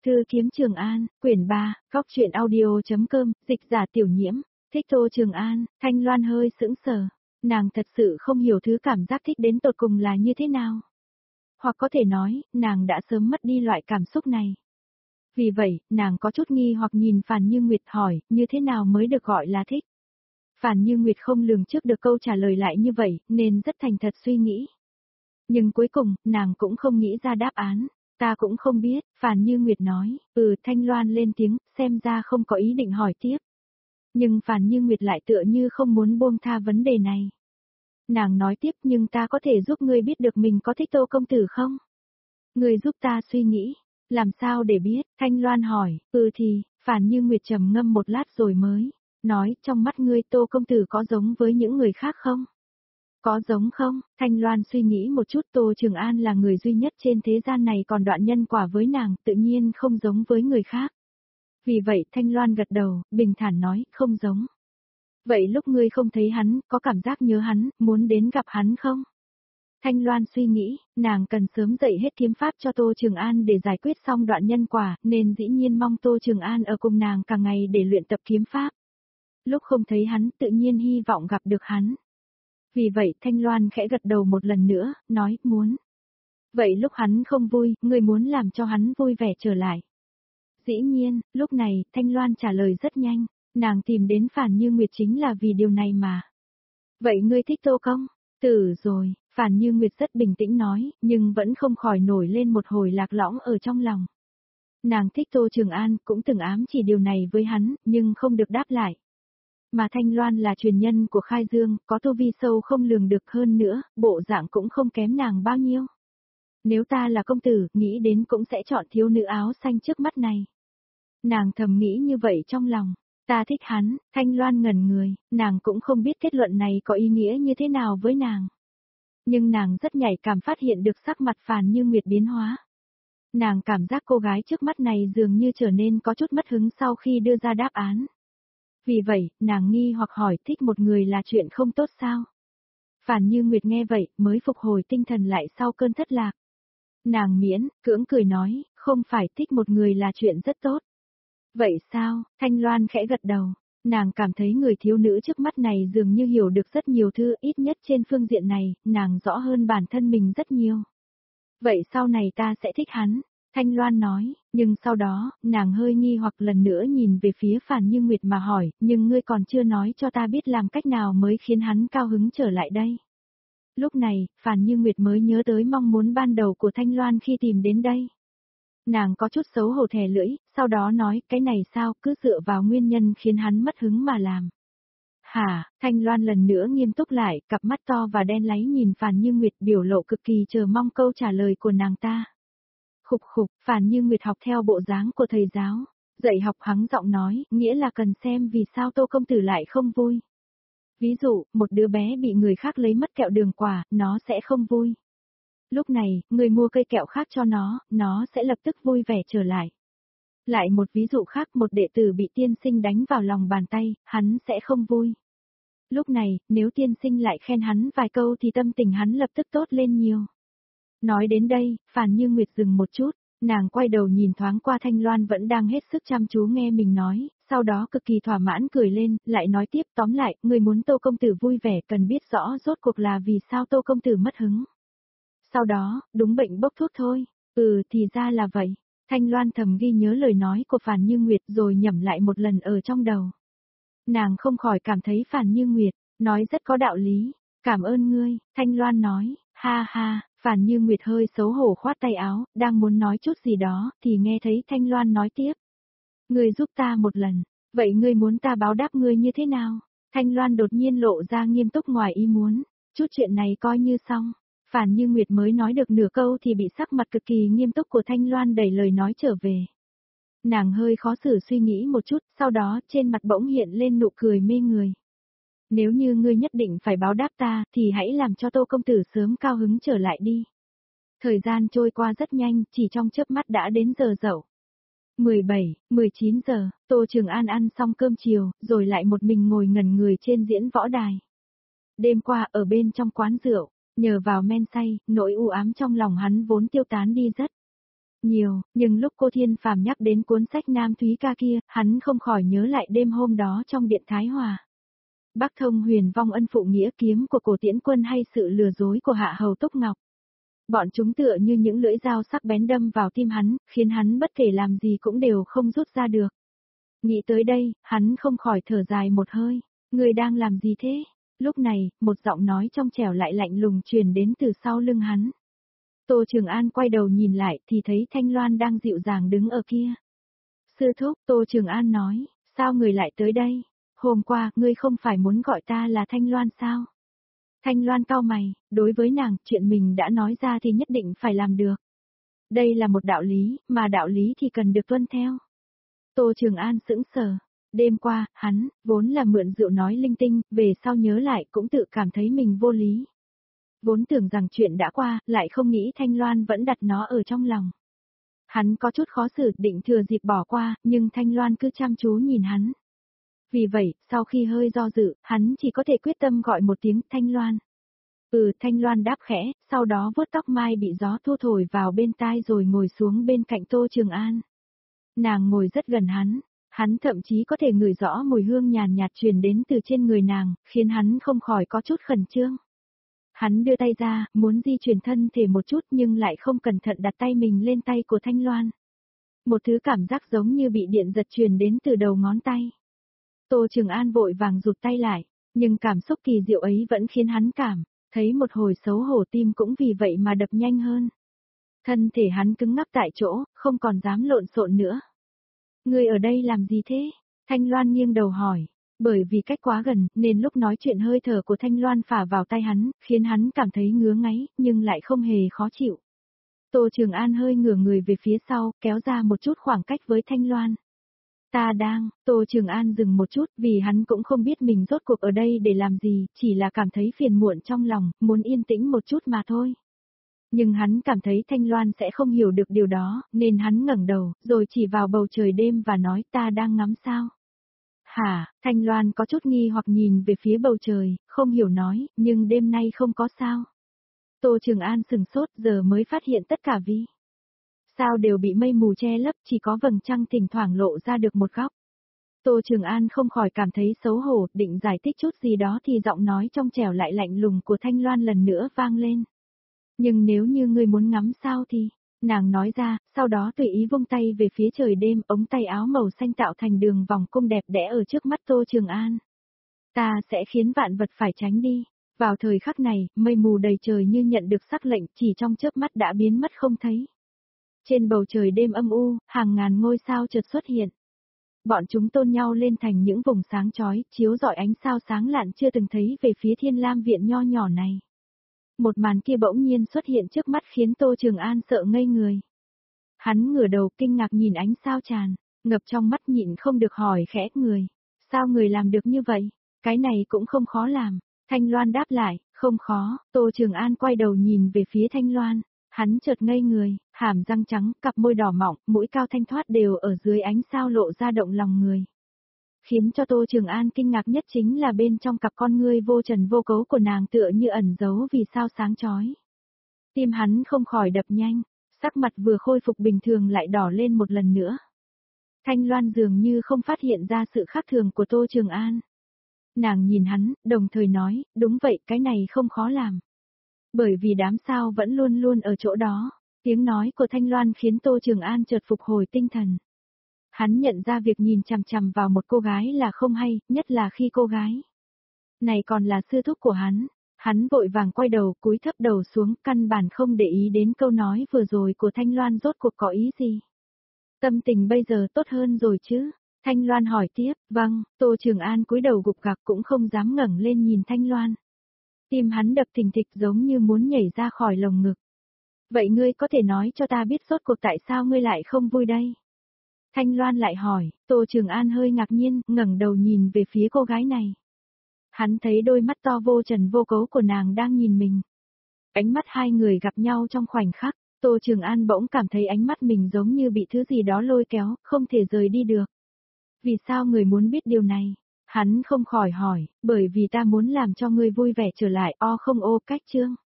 Thư kiếm Trường An, quyển 3, góc truyện audio.com, dịch giả Tiểu Nhiễm, thích Tô Trường An. Thanh Loan hơi sững sờ, nàng thật sự không hiểu thứ cảm giác thích đến tột cùng là như thế nào. Hoặc có thể nói, nàng đã sớm mất đi loại cảm xúc này. Vì vậy, nàng có chút nghi hoặc nhìn Phàn Như Nguyệt hỏi, như thế nào mới được gọi là thích. Phàn Như Nguyệt không lường trước được câu trả lời lại như vậy, nên rất thành thật suy nghĩ. Nhưng cuối cùng, nàng cũng không nghĩ ra đáp án. Ta cũng không biết, Phàn Như Nguyệt nói, Thanh Loan lên tiếng, xem ra không có ý định hỏi tiếp. Nhưng Phàn Như Nguyệt lại tựa như không muốn buông tha vấn đề này. Nàng nói tiếp, nhưng ta có thể giúp ngươi biết được mình có thích Tô công tử không? Ngươi giúp ta suy nghĩ, làm sao để biết? Thanh Loan hỏi, thì, Phàn Như Nguyệt trầm ngâm một lát rồi mới nói, trong mắt ngươi Tô công tử có giống với những người khác không? Có giống không? Thanh Loan suy nghĩ một chút, Tô Trường An là người duy nhất trên thế gian này còn đoạn nhân quả với nàng, tự nhiên không giống với người khác. Vì vậy Thanh Loan gật đầu, bình thản nói, không giống. Vậy lúc ngươi không thấy hắn, có cảm giác nhớ hắn, muốn đến gặp hắn không? Thanh Loan suy nghĩ, nàng cần sớm dạy hết kiếm pháp cho Tô Trường An để giải quyết xong đoạn nhân quả, nên dĩ nhiên mong Tô Trường An ở cùng nàng cả ngày để luyện tập kiếm pháp. Lúc không thấy hắn, tự nhiên hy vọng gặp được hắn. Vì vậy Thanh Loan khẽ gật đầu một lần nữa, nói, muốn. Vậy lúc hắn không vui, ngươi muốn làm cho hắn vui vẻ trở lại. Dĩ nhiên, lúc này, Thanh Loan trả lời rất nhanh, nàng tìm đến Phàn Như Nguyệt chính là vì điều này mà. Vậy ngươi thích Tô công? Tử rồi, Phàn Như Nguyệt rất bình tĩnh nói, nhưng vẫn không khỏi nổi lên một hồi lạc lõng ở trong lòng. Nàng thích Tô Trường An, cũng từng ám chỉ điều này với hắn, nhưng không được đáp lại. Mà Thanh Loan là truyền nhân của Khai Dương, có tu vi sâu không lường được hơn nữa, bộ dạng cũng không kém nàng bao nhiêu. Nếu ta là công tử, nghĩ đến cũng sẽ chọn thiếu nữ áo xanh trước mắt này. Nàng thầm nghĩ như vậy trong lòng, ta thích hắn. Thanh Loan ngẩn người, nàng cũng không biết kết luận này có ý nghĩa như thế nào với nàng. Nhưng nàng rất nhạy cảm phát hiện được sắc mặt Phàn Như Nguyệt biến hóa. Nàng cảm giác cô gái trước mắt này dường như trở nên có chút mất hứng sau khi đưa ra đáp án. Vì vậy, nàng nghi hoặc hỏi, thích một người là chuyện không tốt sao? Phàn Như Nguyệt nghe vậy, mới phục hồi tinh thần lại sau cơn thất lạc. Nàng miễn, cưỡng cười nói, không phải, thích một người là chuyện rất tốt. Vậy sao? Thanh Loan khẽ gật đầu. Nàng cảm thấy người thiếu nữ trước mắt này dường như hiểu được rất nhiều thứ, ít nhất trên phương diện này, nàng rõ hơn bản thân mình rất nhiều. Vậy sau này ta sẽ thích hắn. Thanh Loan nói, nhưng sau đó, nàng hơi nghi hoặc lần nữa nhìn về phía Phàn Như Nguyệt mà hỏi, nhưng ngươi còn chưa nói cho ta biết làm cách nào mới khiến hắn cao hứng trở lại đây. Lúc này, Phàn Như Nguyệt mới nhớ tới mong muốn ban đầu của Thanh Loan khi tìm đến đây. Nàng có chút xấu hổ thè lưỡi, sau đó nói, cái này sao, cứ dựa vào nguyên nhân khiến hắn mất hứng mà làm. Hả? Thanh Loan lần nữa nghiêm túc lại, cặp mắt to và đen láy nhìn Phàn Như Nguyệt, biểu lộ cực kỳ chờ mong câu trả lời của nàng ta. Khục khục, Phàn Như Nguyệt học theo bộ dáng của thầy giáo. Dạy học hắng giọng nói, nghĩa là cần xem vì sao Tô công tử lại không vui. Ví dụ, một đứa bé bị người khác lấy mất kẹo đường quả, nó sẽ không vui. Lúc này, người mua cây kẹo khác cho nó sẽ lập tức vui vẻ trở lại. Lại một ví dụ khác, một đệ tử bị tiên sinh đánh vào lòng bàn tay, hắn sẽ không vui. Lúc này, nếu tiên sinh lại khen hắn vài câu thì tâm tình hắn lập tức tốt lên nhiều. Nói đến đây, Phàn Như Nguyệt dừng một chút, nàng quay đầu nhìn thoáng qua Thanh Loan vẫn đang hết sức chăm chú nghe mình nói, sau đó cực kỳ thỏa mãn cười lên, lại nói tiếp, tóm lại, người muốn Tô công tử vui vẻ cần biết rõ rốt cuộc là vì sao Tô công tử mất hứng. Sau đó, đúng bệnh bốc thuốc thôi. Thì ra là vậy. Thanh Loan thầm ghi nhớ lời nói của Phàn Như Nguyệt rồi nhẩm lại một lần ở trong đầu. Nàng không khỏi cảm thấy Phàn Như Nguyệt nói rất có đạo lý. Cảm ơn ngươi, Thanh Loan nói, ha ha. Phàn Như Nguyệt hơi xấu hổ khoát tay áo, đang muốn nói chút gì đó, thì nghe thấy Thanh Loan nói tiếp. Ngươi giúp ta một lần, vậy ngươi muốn ta báo đáp ngươi như thế nào? Thanh Loan đột nhiên lộ ra nghiêm túc ngoài ý muốn, chút chuyện này coi như xong. Phàn Như Nguyệt mới nói được nửa câu thì bị sắc mặt cực kỳ nghiêm túc của Thanh Loan đẩy lời nói trở về. Nàng hơi khó xử suy nghĩ một chút, sau đó trên mặt bỗng hiện lên nụ cười mê người. Nếu như ngươi nhất định phải báo đáp ta, thì hãy làm cho Tô công tử sớm cao hứng trở lại đi. Thời gian trôi qua rất nhanh, chỉ trong chớp mắt đã đến giờ dậu. 17, 19 giờ, Tô Trường An ăn xong cơm chiều, rồi lại một mình ngồi ngẩn người trên diễn võ đài. Đêm qua ở bên trong quán rượu, nhờ vào men say, nỗi u ám trong lòng hắn vốn tiêu tán đi rất. Nhiều, nhưng lúc cô Thiên Phàm nhắc đến cuốn sách Nam Thúy Ca kia, hắn không khỏi nhớ lại đêm hôm đó trong điện Thái Hòa. Bắc Thông Huyền vong ân phụ nghĩa kiếm của Cổ Tiễn Quân hay sự lừa dối của Hạ Hầu Túc Ngọc. Bọn chúng tựa như những lưỡi dao sắc bén đâm vào tim hắn, khiến hắn bất kể làm gì cũng đều không rút ra được. Nghĩ tới đây, hắn không khỏi thở dài một hơi. Người đang làm gì thế? Lúc này, một giọng nói trong trẻo lại lạnh lùng truyền đến từ sau lưng hắn. Tô Trường An quay đầu nhìn lại thì thấy Thanh Loan đang dịu dàng đứng ở kia. Sư thúc, Tô Trường An nói, sao người lại tới đây? Hôm qua, ngươi không phải muốn gọi ta là Thanh Loan sao? Thanh Loan cau mày, đối với nàng, chuyện mình đã nói ra thì nhất định phải làm được. Đây là một đạo lý, mà đạo lý thì cần được tuân theo. Tô Trường An sững sờ. Đêm qua, hắn, vốn là mượn rượu nói linh tinh, về sau nhớ lại cũng tự cảm thấy mình vô lý. Vốn tưởng rằng chuyện đã qua, lại không nghĩ Thanh Loan vẫn đặt nó ở trong lòng. Hắn có chút khó xử, định thừa dịp bỏ qua, nhưng Thanh Loan cứ chăm chú nhìn hắn. Vì vậy, sau khi hơi do dự, hắn chỉ có thể quyết tâm gọi một tiếng Thanh Loan. Thanh Loan đáp khẽ, sau đó vuốt tóc mai bị gió thu thổi vào bên tai rồi ngồi xuống bên cạnh Tô Trường An. Nàng ngồi rất gần hắn thậm chí có thể ngửi rõ mùi hương nhàn nhạt truyền đến từ trên người nàng, khiến hắn không khỏi có chút khẩn trương. Hắn đưa tay ra, muốn di chuyển thân thể một chút nhưng lại không cẩn thận đặt tay mình lên tay của Thanh Loan. Một thứ cảm giác giống như bị điện giật truyền đến từ đầu ngón tay. Tô Trường An vội vàng rụt tay lại, nhưng cảm xúc kỳ diệu ấy vẫn khiến hắn thấy một hồi xấu hổ, tim cũng vì vậy mà đập nhanh hơn. Thân thể hắn cứng ngắc tại chỗ, không còn dám lộn xộn nữa. Ngươi ở đây làm gì thế? Thanh Loan nghiêng đầu hỏi. Bởi vì cách quá gần, nên lúc nói chuyện hơi thở của Thanh Loan phả vào tai hắn, khiến hắn cảm thấy ngứa ngáy, nhưng lại không hề khó chịu. Tô Trường An hơi ngửa người về phía sau, kéo ra một chút khoảng cách với Thanh Loan. Tô Trường An dừng một chút vì hắn cũng không biết mình rốt cuộc ở đây để làm gì, chỉ là cảm thấy phiền muộn trong lòng, muốn yên tĩnh một chút mà thôi. Nhưng hắn cảm thấy Thanh Loan sẽ không hiểu được điều đó, nên hắn ngẩng đầu, rồi chỉ vào bầu trời đêm và nói ta đang ngắm sao. Hả, Thanh Loan có chút nghi hoặc nhìn về phía bầu trời, không hiểu nói, nhưng đêm nay không có sao. Tô Trường An sừng sốt giờ mới phát hiện tất cả vì sao đều bị mây mù che lấp, chỉ có vầng trăng thỉnh thoảng lộ ra được một góc. Tô Trường An không khỏi cảm thấy xấu hổ, định giải thích chút gì đó thì giọng nói trong trẻo lại lạnh lùng của Thanh Loan lần nữa vang lên. Nhưng nếu như ngươi muốn ngắm sao thì, nàng nói ra, sau đó tùy ý vung tay về phía trời đêm, ống tay áo màu xanh tạo thành đường vòng cung đẹp đẽ ở trước mắt Tô Trường An. Ta sẽ khiến vạn vật phải tránh đi. Vào thời khắc này, mây mù đầy trời như nhận được sắc lệnh, chỉ trong chớp mắt đã biến mất không thấy. Trên bầu trời đêm âm u, hàng ngàn ngôi sao chợt xuất hiện. Bọn chúng tôn nhau lên thành những vùng sáng chói, chiếu rọi ánh sao sáng lạn chưa từng thấy về phía Thiên Lam viện nho nhỏ này. Một màn kia bỗng nhiên xuất hiện trước mắt khiến Tô Trường An sợ ngây người. Hắn ngửa đầu kinh ngạc nhìn ánh sao tràn, ngập trong mắt nhịn không được hỏi khẽ người. Sao người làm được như vậy? Cái này cũng không khó làm. Thanh Loan đáp lại, không khó. Tô Trường An quay đầu nhìn về phía Thanh Loan. Hắn chợt ngây người, hàm răng trắng, cặp môi đỏ mọng, mũi cao thanh thoát đều ở dưới ánh sao lộ ra động lòng người. Khiến cho Tô Trường An kinh ngạc nhất chính là bên trong cặp con ngươi vô trần vô cấu của nàng tựa như ẩn giấu vì sao sáng chói. Tim hắn không khỏi đập nhanh, sắc mặt vừa khôi phục bình thường lại đỏ lên một lần nữa. Thanh Loan dường như không phát hiện ra sự khác thường của Tô Trường An. Nàng nhìn hắn, đồng thời nói, đúng vậy, cái này không khó làm. Bởi vì đám sao vẫn luôn luôn ở chỗ đó. Tiếng nói của Thanh Loan khiến Tô Trường An chợt phục hồi tinh thần. Hắn nhận ra việc nhìn chằm chằm vào một cô gái là không hay, nhất là khi cô gái này còn là sư thúc của hắn. Hắn vội vàng quay đầu, cúi thấp đầu xuống, căn bản không để ý đến câu nói vừa rồi của Thanh Loan rốt cuộc có ý gì. Tâm tình bây giờ tốt hơn rồi chứ? Thanh Loan hỏi tiếp, vâng. Tô Trường An cúi đầu gục gặc cũng không dám ngẩng lên nhìn Thanh Loan. Tim hắn đập thình thịch giống như muốn nhảy ra khỏi lồng ngực. Vậy ngươi có thể nói cho ta biết rốt cuộc tại sao ngươi lại không vui đây? Thanh Loan lại hỏi, Tô Trường An hơi ngạc nhiên, ngẩng đầu nhìn về phía cô gái này. Hắn thấy đôi mắt to vô trần vô cấu của nàng đang nhìn mình. Ánh mắt hai người gặp nhau trong khoảnh khắc, Tô Trường An bỗng cảm thấy ánh mắt mình giống như bị thứ gì đó lôi kéo, không thể rời đi được. Vì sao người muốn biết điều này? Hắn không khỏi hỏi, bởi vì ta muốn làm cho ngươi vui vẻ trở lại, không ô cách chương.